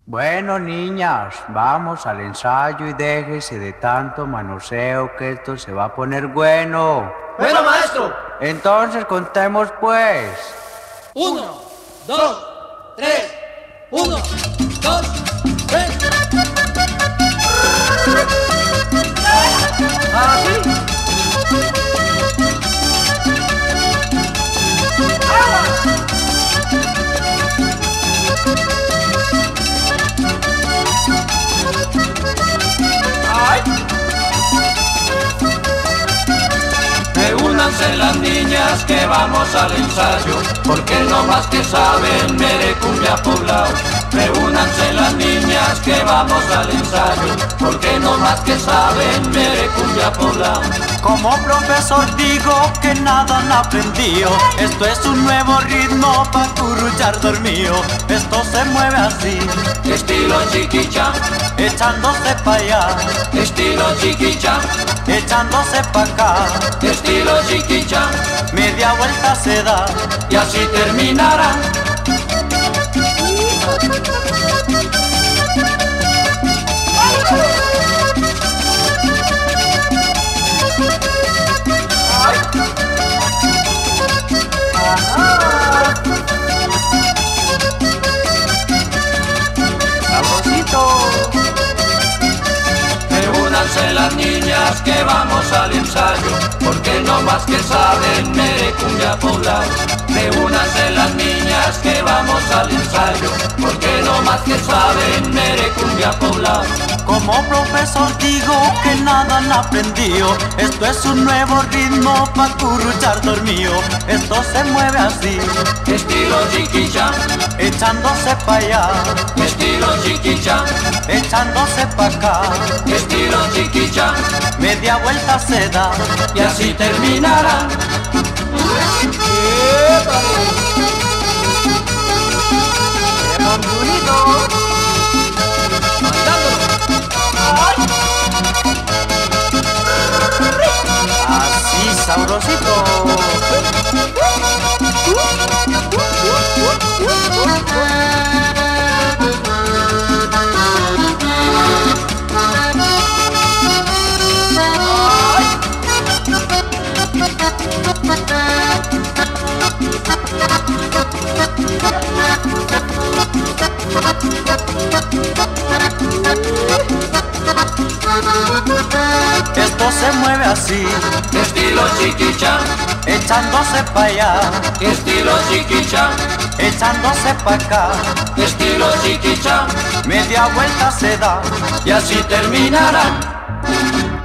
Bueno, niñas, vamos al ensayo y déjese de tanto manoseo que esto se va a poner bueno. ¡Bueno, maestro! Entonces contemos pues. 1, 2, 3. 1, 2, 3. ¿Ah, sí? Reúnanse las niñas que vamos al ensayo, porque no más que saben merecumbia poblao. Reúnanse las niñas que vamos al ensayo, porque no más que saben merecumbia poblao. Como profesor digo que nada han aprendido. Esto es un nuevo ritmo pa' curruchar dormido. Esto se mueve así, Estilo chiquicha, echándose pa' allá, estilo chiquicha, echándose pa' acá. estilo chiquicha, Media vuelta se da y así terminará. Sabrosito. Reúnanse las niñas que vamos al ensayo, porque no más que saben merecumbia poblao. Reúnanse las niñas que vamos al ensayo, porque no más que saben merecumbia poblao. Como profesor digo que nada han aprendido. Esto es un nuevo ritmo pa' curruchar dormido. Esto se mueve así, Estilo chiquicha, echándose pa' allá, estilo chiquicha, echándose pa' acá. estilo chiquicha, Media vuelta se da y así terminará. ¡Qué mondunito! Así, sabrosito. Esto se mueve así, Estilo chiquicha, echándose pa' allá, estilo chiquicha, echándose pa' acá. estilo chiquicha, Media vuelta se da y así terminará.